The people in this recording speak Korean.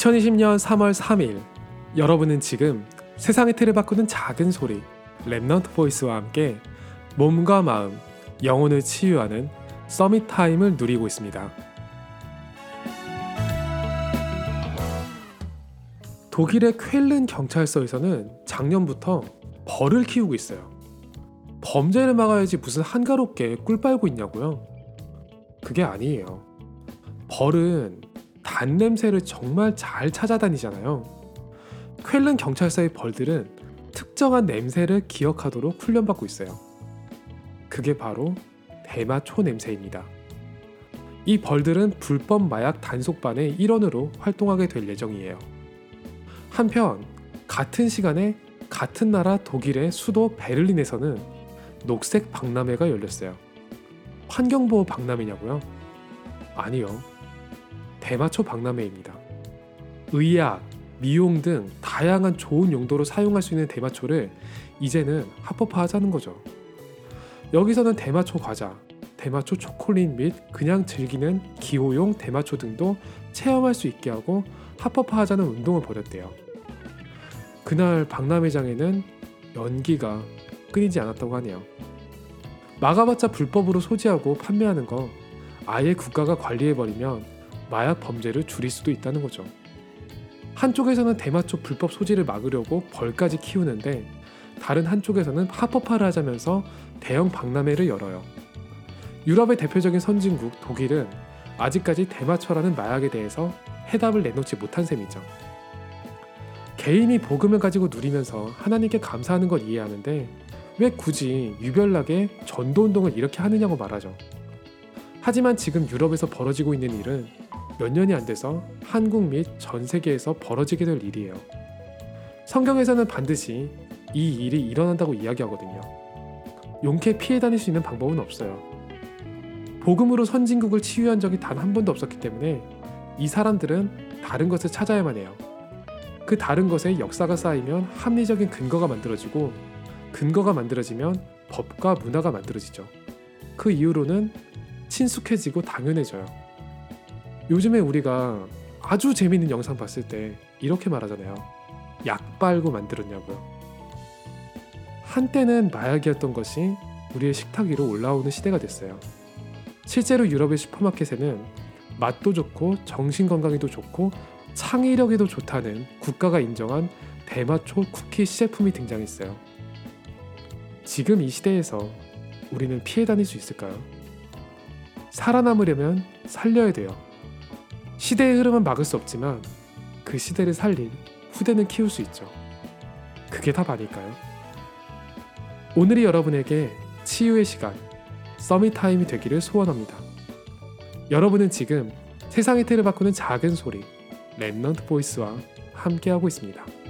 2020년 3월 3일, 여러분은 지금 세상의 틀을 바꾸는 작은 소리 랩넌트 보이스와 함께 몸과 마음, 영혼을 치유하는 서밋 타임을 누리고 있습니다. 독일의 쾰른 경찰서에서는 작년부터 벌을 키우고 있어요. 범죄를 막아야지 무슨 한가롭게 꿀 빨고 있냐고요? 그게 아니에요. 벌은 단 냄새를 정말 잘 찾아다니잖아요. 쾰른 경찰서의 벌들은 특정한 냄새를 기억하도록 훈련받고 있어요. 그게 바로 대마초 냄새입니다. 이 벌들은 불법 마약 단속반의 일원으로 활동하게 될 예정이에요. 한편 같은 시간에 같은 나라 독일의 수도 베를린에서는 녹색 박람회가 열렸어요. 환경보호 박람회냐고요? 아니요. 대마초 박람회입니다. 의약, 미용 등 다양한 좋은 용도로 사용할 수 있는 대마초를 이제는 합법화하자는 거죠. 여기서는 대마초 과자, 대마초 초콜릿 및 그냥 즐기는 기호용 대마초 등도 체험할 수 있게 하고 합법화하자는 운동을 벌였대요. 그날 박람회장에는 연기가 끊이지 않았다고 하네요. 막아봤자 불법으로 소지하고 판매하는 거 아예 국가가 관리해버리면 마약 범죄를 줄일 수도 있다는 거죠. 한쪽에서는 대마초 불법 소지를 막으려고 벌까지 키우는데 다른 한쪽에서는 합법화를 하자면서 대형 박람회를 열어요. 유럽의 대표적인 선진국 독일은 아직까지 대마초라는 마약에 대해서 해답을 내놓지 못한 셈이죠. 개인이 복음을 가지고 누리면서 하나님께 감사하는 걸 이해하는데 왜 굳이 유별나게 전도운동을 이렇게 하느냐고 말하죠. 하지만 지금 유럽에서 벌어지고 있는 일은 몇 년이 안 돼서 한국 및 전 세계에서 벌어지게 될 일이에요. 성경에서는 반드시 이 일이 일어난다고 이야기하거든요. 용케 피해 다닐 수 있는 방법은 없어요. 복음으로 선진국을 치유한 적이 단 한 번도 없었기 때문에 이 사람들은 다른 것을 찾아야만 해요. 그 다른 것에 역사가 쌓이면 합리적인 근거가 만들어지고 근거가 만들어지면 법과 문화가 만들어지죠. 그 이후로는 친숙해지고 당연해져요. 요즘에 우리가 아주 재미있는 영상 봤을 때 이렇게 말하잖아요. 약 빨고 만들었냐고요. 한때는 마약이었던 것이 우리의 식탁 위로 올라오는 시대가 됐어요. 실제로 유럽의 슈퍼마켓에는 맛도 좋고 정신건강에도 좋고 창의력에도 좋다는 국가가 인정한 대마초 쿠키 시제품이 등장했어요. 지금 이 시대에서 우리는 피해 다닐 수 있을까요? 살아남으려면 살려야 돼요. 시대의 흐름은 막을 수 없지만 그 시대를 살릴 후대는 키울 수 있죠. 그게 답 아닐까요? 오늘이 여러분에게 치유의 시간, 서밋 타임이 되기를 소원합니다. 여러분은 지금 세상의 틀을 바꾸는 작은 소리 랩넌트 보이스와 함께하고 있습니다.